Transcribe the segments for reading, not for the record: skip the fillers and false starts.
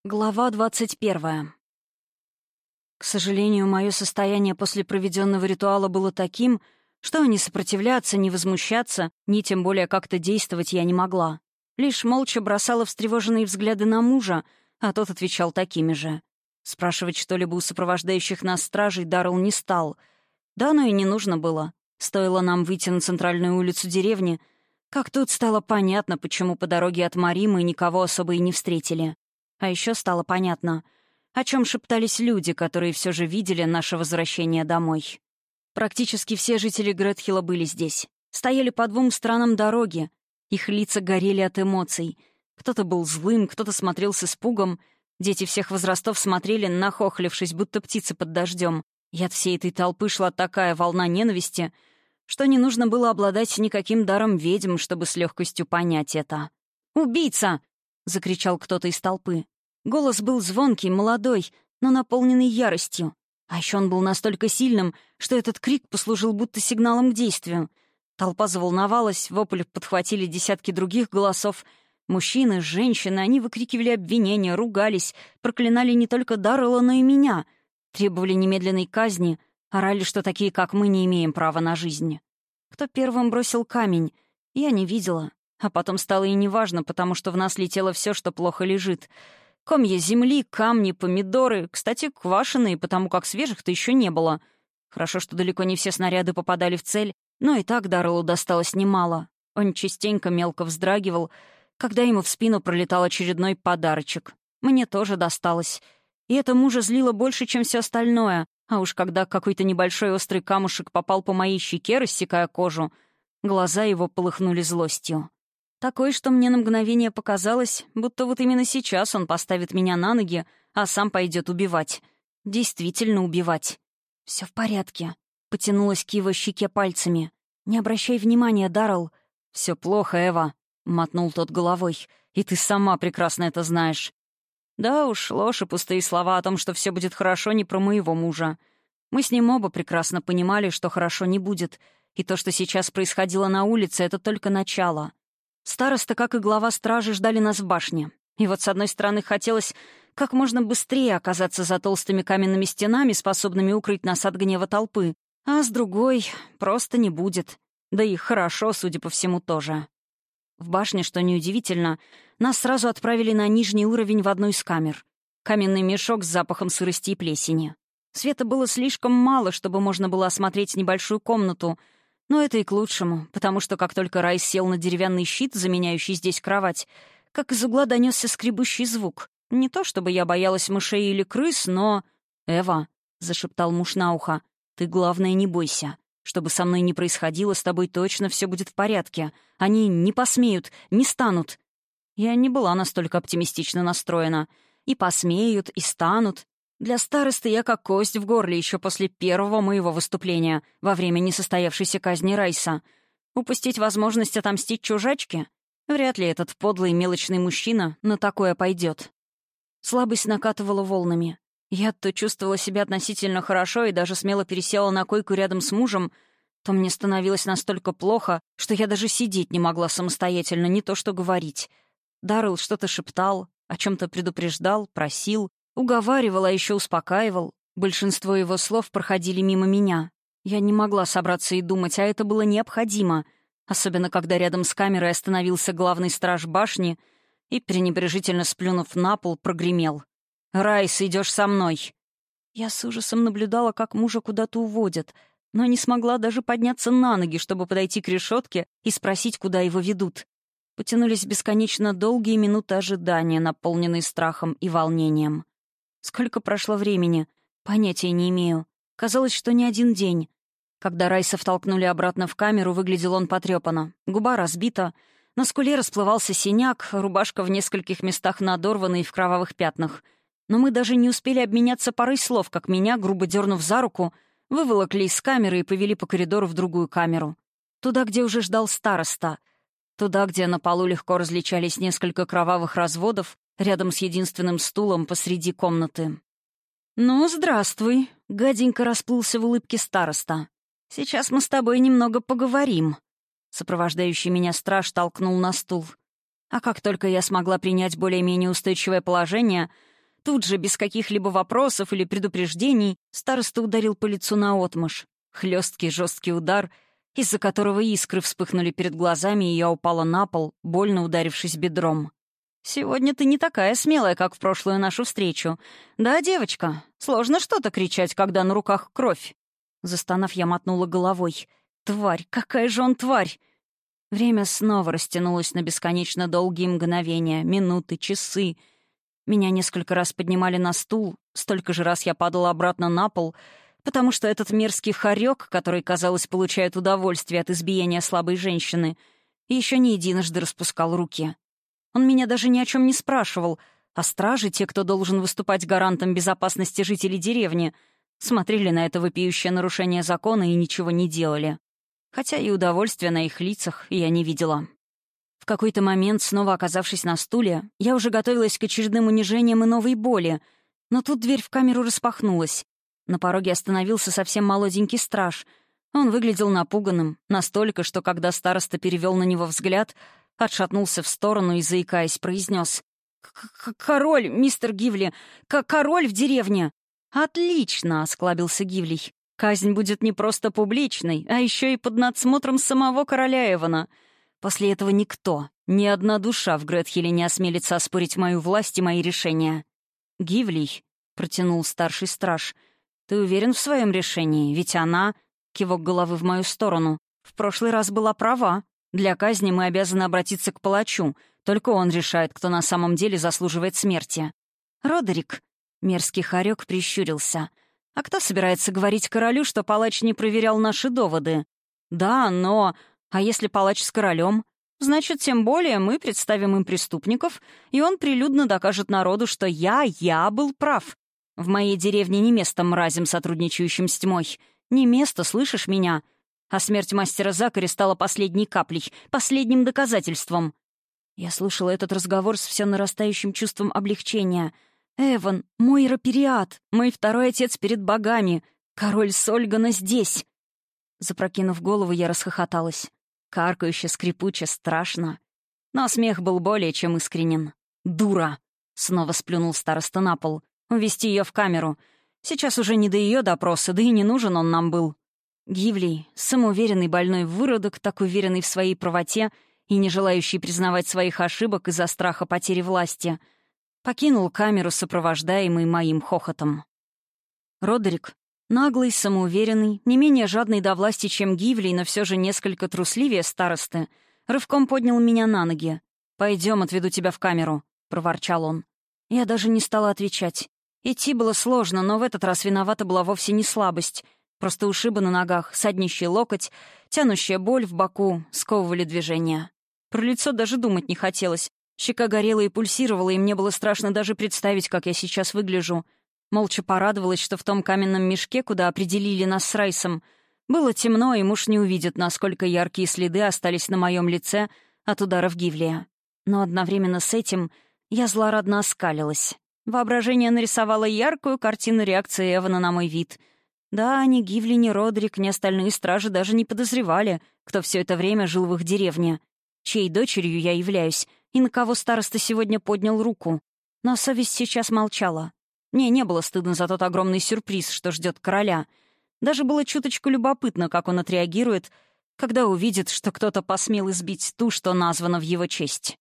Глава 21. К сожалению, мое состояние после проведенного ритуала было таким, что ни сопротивляться, ни возмущаться, ни тем более как-то действовать я не могла. Лишь молча бросала встревоженные взгляды на мужа, а тот отвечал такими же. Спрашивать что-либо у сопровождающих нас стражей Даррелл не стал. Да оно и не нужно было. Стоило нам выйти на центральную улицу деревни, как тут стало понятно, почему по дороге от Мари мы никого особо и не встретили. А еще стало понятно, о чем шептались люди, которые все же видели наше возвращение домой. Практически все жители Гретхилла были здесь. Стояли по двум сторонам дороги. Их лица горели от эмоций. Кто-то был злым, кто-то смотрел с испугом. Дети всех возрастов смотрели, нахохлившись, будто птицы под дождем. И от всей этой толпы шла такая волна ненависти, что не нужно было обладать никаким даром ведьм, чтобы с легкостью понять это. «Убийца!» — закричал кто-то из толпы. Голос был звонкий, молодой, но наполненный яростью. А еще он был настолько сильным, что этот крик послужил будто сигналом к действию. Толпа заволновалась, вопль подхватили десятки других голосов. Мужчины, женщины, они выкрикивали обвинения, ругались, проклинали не только Даррелла, но и меня. Требовали немедленной казни, орали, что такие, как мы, не имеем права на жизнь. Кто первым бросил камень, я не видела. А потом стало и неважно, потому что в нас летело все, что плохо лежит. Комья земли, камни, помидоры, кстати, квашеные, потому как свежих-то еще не было. Хорошо, что далеко не все снаряды попадали в цель, но и так Дарреллу досталось немало. Он частенько мелко вздрагивал, когда ему в спину пролетал очередной подарочек. Мне тоже досталось. И это мужа злило больше, чем все остальное. А уж когда какой-то небольшой острый камушек попал по моей щеке, рассекая кожу, глаза его полыхнули злостью. Такой, что мне на мгновение показалось, будто вот именно сейчас он поставит меня на ноги, а сам пойдет убивать. Действительно убивать. «Все в порядке», — потянулась к его щеке пальцами. «Не обращай внимания, Даррелл». «Все плохо, Эва», — мотнул тот головой. «И ты сама прекрасно это знаешь». Да уж, ложь и пустые слова о том, что все будет хорошо, не про моего мужа. Мы с ним оба прекрасно понимали, что хорошо не будет, и то, что сейчас происходило на улице, — это только начало. Староста, как и глава стражи, ждали нас в башне. И вот с одной стороны хотелось как можно быстрее оказаться за толстыми каменными стенами, способными укрыть нас от гнева толпы, а с другой просто не будет. Да и хорошо, судя по всему, тоже. В башне, что неудивительно, нас сразу отправили на нижний уровень в одну из камер. Каменный мешок с запахом сырости и плесени. Света было слишком мало, чтобы можно было осмотреть небольшую комнату, но это и к лучшему, потому что как только Райс сел на деревянный щит, заменяющий здесь кровать, как из угла донесся скребущий звук. Не то чтобы я боялась мышей или крыс, но... «Эва», — зашептал муж на ухо, — «ты, главное, не бойся. Что бы со мной ни происходило, с тобой точно все будет в порядке. Они не посмеют, не станут». Я не была настолько оптимистично настроена. И посмеют, и станут. Для старосты я как кость в горле еще после первого моего выступления во время несостоявшейся казни Райса. Упустить возможность отомстить чужачке? Вряд ли этот подлый мелочный мужчина на такое пойдет. Слабость накатывала волнами. Я то чувствовала себя относительно хорошо и даже смело пересела на койку рядом с мужем, то мне становилось настолько плохо, что я даже сидеть не могла самостоятельно, не то что говорить. Даррелл что-то шептал, о чем-то предупреждал, просил, уговаривал, а еще успокаивал. Большинство его слов проходили мимо меня. Я не могла собраться и думать, а это было необходимо, особенно когда рядом с камерой остановился главный страж башни и, пренебрежительно сплюнув на пол, прогремел: «Райс, идешь со мной!» Я с ужасом наблюдала, как мужа куда-то уводят, но не смогла даже подняться на ноги, чтобы подойти к решетке и спросить, куда его ведут. Потянулись бесконечно долгие минуты ожидания, наполненные страхом и волнением. Сколько прошло времени? Понятия не имею. Казалось, что не один день. Когда Райса втолкнули обратно в камеру, выглядел он потрепанно. Губа разбита, на скуле расплывался синяк, рубашка в нескольких местах надорвана и в кровавых пятнах. Но мы даже не успели обменяться парой слов, как меня, грубо дернув за руку, выволокли из камеры и повели по коридору в другую камеру. Туда, где уже ждал староста. Туда, где на полу легко различались несколько кровавых разводов, рядом с единственным стулом посреди комнаты. «Ну, здравствуй», — гаденько расплылся в улыбке староста. «Сейчас мы с тобой немного поговорим». Сопровождающий меня страж толкнул на стул. А как только я смогла принять более-менее устойчивое положение, Тут же, без каких-либо вопросов или предупреждений, староста ударил по лицу наотмашь. Хлесткий жесткий удар, из-за которого искры вспыхнули перед глазами, и я упала на пол, больно ударившись бедром. «Сегодня ты не такая смелая, как в прошлую нашу встречу. Да, девочка? Сложно что-то кричать, когда на руках кровь». Застонав, я мотнула головой. «Тварь! Какая же он тварь!» Время снова растянулось на бесконечно долгие мгновения, минуты, часы. Меня несколько раз поднимали на стул, столько же раз я падала обратно на пол, потому что этот мерзкий хорек, который, казалось, получает удовольствие от избиения слабой женщины, еще не единожды распускал руки. Он меня даже ни о чем не спрашивал, а стражи, те, кто должен выступать гарантом безопасности жителей деревни, смотрели на это вопиющее нарушение закона и ничего не делали. Хотя и удовольствия на их лицах я не видела. В какой-то момент, снова оказавшись на стуле, я уже готовилась к очередным унижениям и новой боли, но тут дверь в камеру распахнулась. На пороге остановился совсем молоденький страж. Он выглядел напуганным, настолько, что когда староста перевел на него взгляд, отшатнулся в сторону и, заикаясь, произнес: «Король, мистер Гивли! Король в деревне!» «Отлично!» — осклабился Гивлий. «Казнь будет не просто публичной, а еще и под надсмотром самого короля Эвана. После этого никто, ни одна душа в Гретхеле не осмелится оспорить мою власть и мои решения». «Гивлий», — протянул старший страж, — «ты уверен в своем решении? Ведь она...» — кивок головы в мою сторону. «В прошлый раз была права. Для казни мы обязаны обратиться к палачу. Только он решает, кто на самом деле заслуживает смерти». «Родерик», — мерзкий хорек прищурился, — «а кто собирается говорить королю, что палач не проверял наши доводы?» «Да, но... А если палач с королем? Значит, тем более мы представим им преступников, и он прилюдно докажет народу, что я был прав. В моей деревне не место мразям, сотрудничающим с тьмой. Не место, слышишь меня? А смерть мастера Закари стала последней каплей, последним доказательством». Я слушала этот разговор с все нарастающим чувством облегчения. «Эван, мой Рапериат, мой второй отец перед богами, король Сольгана здесь!» Запрокинув голову, я расхохоталась. Каркающе, скрипуче, страшно. Но смех был более чем искренен. «Дура!» — снова сплюнул староста на пол. «Увести ее в камеру. Сейчас уже не до ее допроса, да и не нужен он нам был». Гивлий, самоуверенный больной выродок, так уверенный в своей правоте и не желающий признавать своих ошибок из-за страха потери власти, покинул камеру, сопровождаемый моим хохотом. Родерик, наглый, самоуверенный, не менее жадный до власти, чем Гивлий, но все же несколько трусливее старосты, рывком поднял меня на ноги. «Пойдем, отведу тебя в камеру», — проворчал он. Я даже не стала отвечать. Идти было сложно, но в этот раз виновата была вовсе не слабость. Просто ушибы на ногах, саднищий локоть, тянущая боль в боку сковывали движения. Про лицо даже думать не хотелось. Щека горела и пульсировала, и мне было страшно даже представить, как я сейчас выгляжу. Молча порадовалась, что в том каменном мешке, куда определили нас с Райсом, было темно, и муж не увидит, насколько яркие следы остались на моем лице от ударов Гивлия. Но одновременно с этим я злорадно оскалилась. Воображение нарисовало яркую картину реакции Эвана на мой вид. Да, ни Гивли, ни Родрик, ни остальные стражи даже не подозревали, кто все это время жил в их деревне, чьей дочерью я являюсь, и на кого староста сегодня поднял руку. Но совесть сейчас молчала. Мне не было стыдно за тот огромный сюрприз, что ждет короля. Даже было чуточку любопытно, как он отреагирует, когда увидит, что кто-то посмел избить ту, что названа в его честь.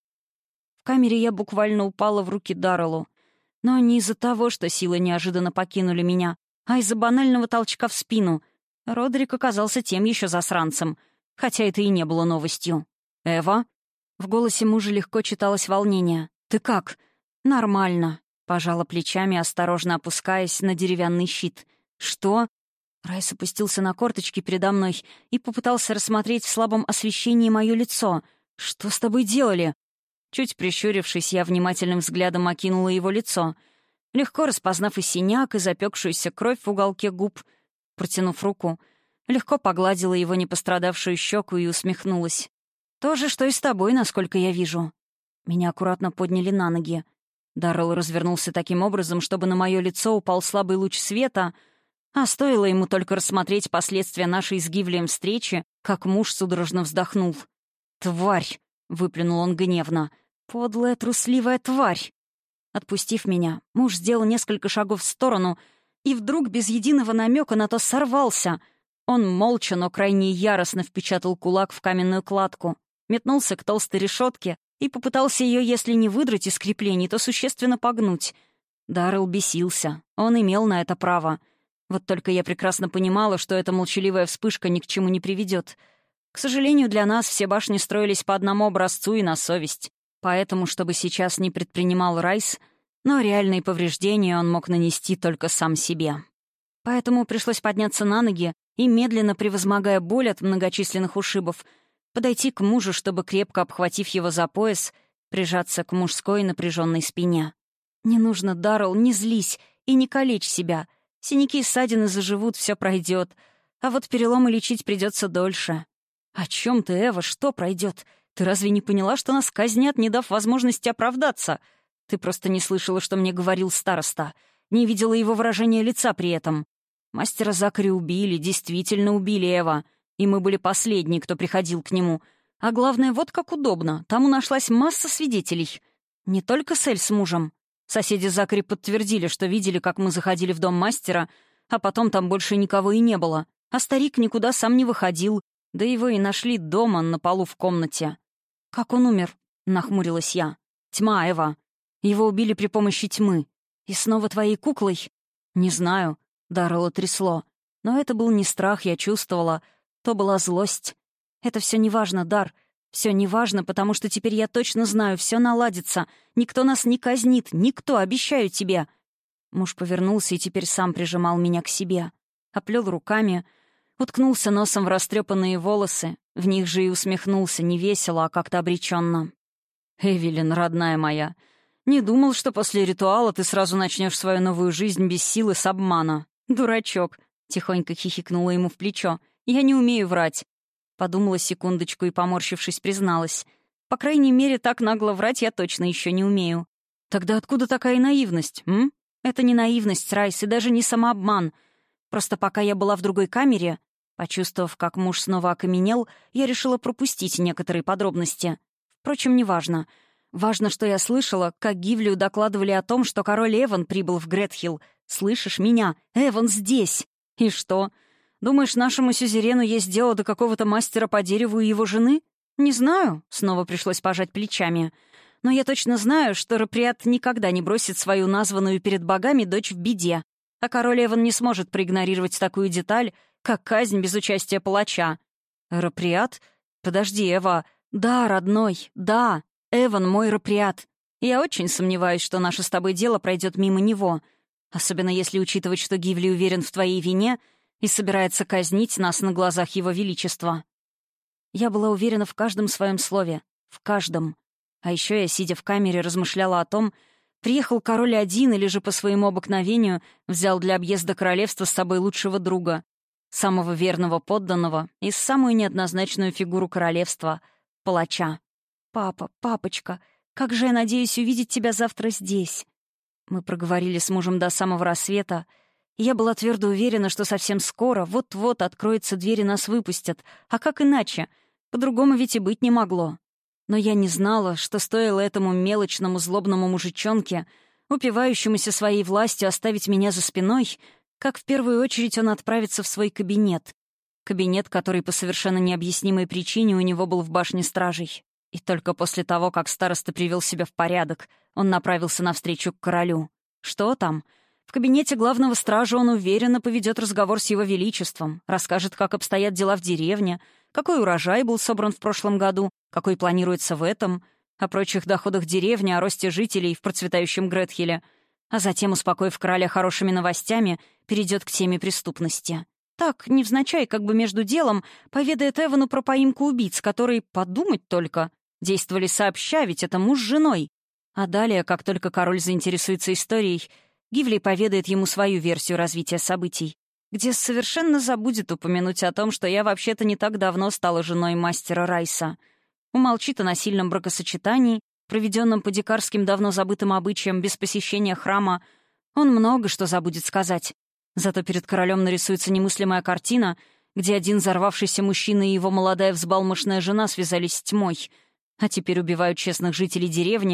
В камере я буквально упала в руки Дарреллу. Но не из-за того, что силы неожиданно покинули меня, а из-за банального толчка в спину. Родрик оказался тем еще засранцем, хотя это и не было новостью. «Эва?» В голосе мужа легко читалось волнение. «Ты как?» «Нормально», — пожала плечами, осторожно опускаясь на деревянный щит. «Что?» Райс опустился на корточки передо мной и попытался рассмотреть в слабом освещении мое лицо. «Что с тобой делали?» Чуть прищурившись, я внимательным взглядом окинула его лицо, легко распознав и синяк, и запекшуюся кровь в уголке губ. Протянув руку, легко погладила его непострадавшую щеку и усмехнулась. «То же, что и с тобой, насколько я вижу». Меня аккуратно подняли на ноги. Даррелл развернулся таким образом, чтобы на мое лицо упал слабый луч света, а стоило ему только рассмотреть последствия нашей с Гивлием встречи, как муж судорожно вздохнул. «Тварь!» — выплюнул он гневно. «Подлая, трусливая тварь!» Отпустив меня, муж сделал несколько шагов в сторону и вдруг без единого намека на то сорвался. Он молча, но крайне яростно впечатал кулак в каменную кладку, метнулся к толстой решетке и попытался ее, если не выдрать из креплений, то существенно погнуть. Даррелл бесился. Он имел на это право. Вот только я прекрасно понимала, что эта молчаливая вспышка ни к чему не приведет. К сожалению, для нас все башни строились по одному образцу и на совесть. Поэтому, чтобы сейчас не предпринимал Райс, но реальные повреждения он мог нанести только сам себе. Поэтому пришлось подняться на ноги и, медленно превозмогая боль от многочисленных ушибов, подойти к мужу, чтобы, крепко обхватив его за пояс, прижаться к мужской напряженной спине. «Не нужно, Даррелл, не злись и не калечь себя. Синяки и ссадины заживут, все пройдет. А вот переломы лечить придется дольше». «О чем ты, Эва? Что пройдет? Ты разве не поняла, что нас казнят, не дав возможности оправдаться? Ты просто не слышала, что мне говорил староста. Не видела его выражения лица при этом. Мастера Закари убили, действительно убили, Эва. И мы были последние, кто приходил к нему. А главное, вот как удобно. Там нашлась масса свидетелей. Не только Сэль с мужем. Соседи Закари подтвердили, что видели, как мы заходили в дом мастера, а потом там больше никого и не было. А старик никуда сам не выходил, да его и нашли дома на полу в комнате. «Как он умер?» — нахмурилась я. «Тьма, Эва. Его убили при помощи тьмы. И снова твоей куклой?» «Не знаю». Даррелла трясло. Но это был не страх, я чувствовала. То была злость. «Это все неважно, Дар. Все неважно, потому что теперь я точно знаю, все наладится. Никто нас не казнит, никто, обещаю тебе». Муж повернулся и теперь сам прижимал меня к себе. Оплел руками, уткнулся носом в растрепанные волосы. В них же и усмехнулся, не весело, а как-то обреченно. «Эвелин, родная моя, не думал, что после ритуала ты сразу начнешь свою новую жизнь без силы с обмана. Дурачок», — тихонько хихикнула ему в плечо. «Я не умею врать». Подумала секундочку и, поморщившись, призналась. «По крайней мере, так нагло врать я точно еще не умею». «Тогда откуда такая наивность, м?» «Это не наивность, Райс, и даже не самообман. Просто пока я была в другой камере...» Почувствовав, как муж снова окаменел, я решила пропустить некоторые подробности. Впрочем, неважно. Важно, что я слышала, как Гивлию докладывали о том, что король Эван прибыл в Гретхилл. «Слышишь меня? Эван здесь!» «И что? Думаешь, нашему сюзерену есть дело до какого-то мастера по дереву и его жены?» «Не знаю», — снова пришлось пожать плечами. «Но я точно знаю, что Раприат никогда не бросит свою названную перед богами дочь в беде. А король Эван не сможет проигнорировать такую деталь, как казнь без участия палача». «Раприат? Подожди, Эва. Да, родной, да, Эван мой Раприат. Я очень сомневаюсь, что наше с тобой дело пройдет мимо него. Особенно если учитывать, что Гивли уверен в твоей вине и собирается казнить нас на глазах его величества». Я была уверена в каждом своем слове. В каждом. А еще я, сидя в камере, размышляла о том, приехал король один или же по своему обыкновению взял для объезда королевства с собой лучшего друга, самого верного подданного и самую неоднозначную фигуру королевства — палача. «Папа, папочка, как же я надеюсь увидеть тебя завтра здесь». Мы проговорили с мужем до самого рассвета, и я была твердо уверена, что совсем скоро, вот-вот откроется дверь и нас выпустят. А как иначе? По-другому ведь и быть не могло. Но я не знала, что стоило этому мелочному злобному мужичонке, упивающемуся своей властью, оставить меня за спиной, как в первую очередь он отправится в свой кабинет. Кабинет, который по совершенно необъяснимой причине у него был в башне стражей. И только после того, как староста привел себя в порядок, он направился навстречу к королю. Что там? В кабинете главного стража он уверенно поведет разговор с его величеством, расскажет, как обстоят дела в деревне, какой урожай был собран в прошлом году, какой планируется в этом, о прочих доходах деревни, о росте жителей в процветающем Гретхилле, а затем, успокоив короля хорошими новостями, перейдет к теме преступности. Так, невзначай, как бы между делом, поведает Эвану про поимку убийц, которые, подумать только, действовали сообща, ведь это муж с женой. А далее, как только король заинтересуется историей, Гивли поведает ему свою версию развития событий, где совершенно забудет упомянуть о том, что я вообще-то не так давно стала женой мастера Райса. Умолчит о насильном бракосочетании, проведенном по дикарским давно забытым обычаям без посещения храма. Он много что забудет сказать. Зато перед королем нарисуется немыслимая картина, где один взорвавшийся мужчина и его молодая взбалмошная жена связались с тьмой, а теперь убивают честных жителей деревни,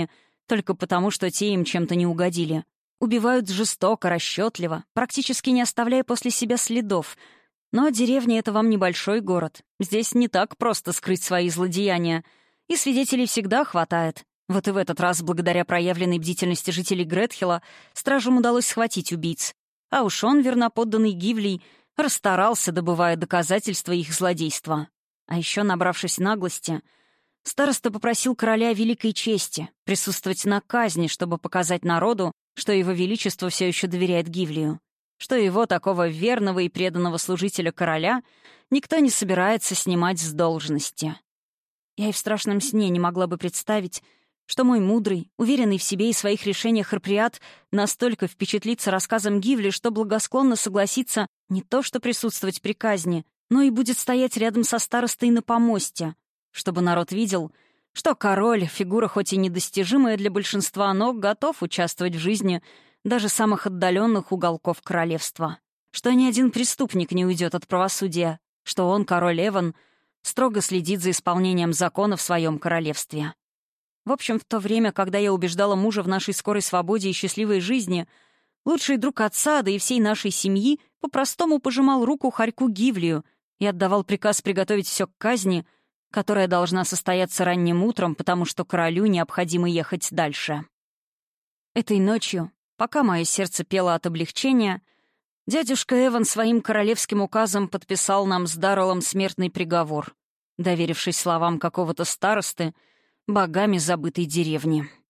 только потому, что те им чем-то не угодили. Убивают жестоко, расчетливо, практически не оставляя после себя следов. Но деревня — это вам небольшой город. Здесь не так просто скрыть свои злодеяния. И свидетелей всегда хватает. Вот и в этот раз, благодаря проявленной бдительности жителей Гретхелла, стражам удалось схватить убийц. А уж он, верноподданный Гивлий, расстарался, добывая доказательства их злодейства. А еще, набравшись наглости, староста попросил короля великой чести присутствовать на казни, чтобы показать народу, что его величество все еще доверяет Гивлию, что его, такого верного и преданного служителя короля, никто не собирается снимать с должности. Я и в страшном сне не могла бы представить, что мой мудрый, уверенный в себе и своих решениях Харприат настолько впечатлится рассказом Гивли, что благосклонно согласится не то что присутствовать при казни, но и будет стоять рядом со старостой на помосте, чтобы народ видел, что король — фигура хоть и недостижимая для большинства, но готов участвовать в жизни даже самых отдаленных уголков королевства, что ни один преступник не уйдет от правосудия, что он, король Эван, строго следит за исполнением закона в своем королевстве. В общем, в то время, когда я убеждала мужа в нашей скорой свободе и счастливой жизни, лучший друг отца, да и всей нашей семьи, по-простому пожимал руку Харьку Гивлию и отдавал приказ приготовить все к казни, которая должна состояться ранним утром, потому что королю необходимо ехать дальше. Этой ночью, пока мое сердце пело от облегчения, дядюшка Эван своим королевским указом подписал нам с Дарреллом смертный приговор, доверившись словам какого-то старосты, богами забытой деревни.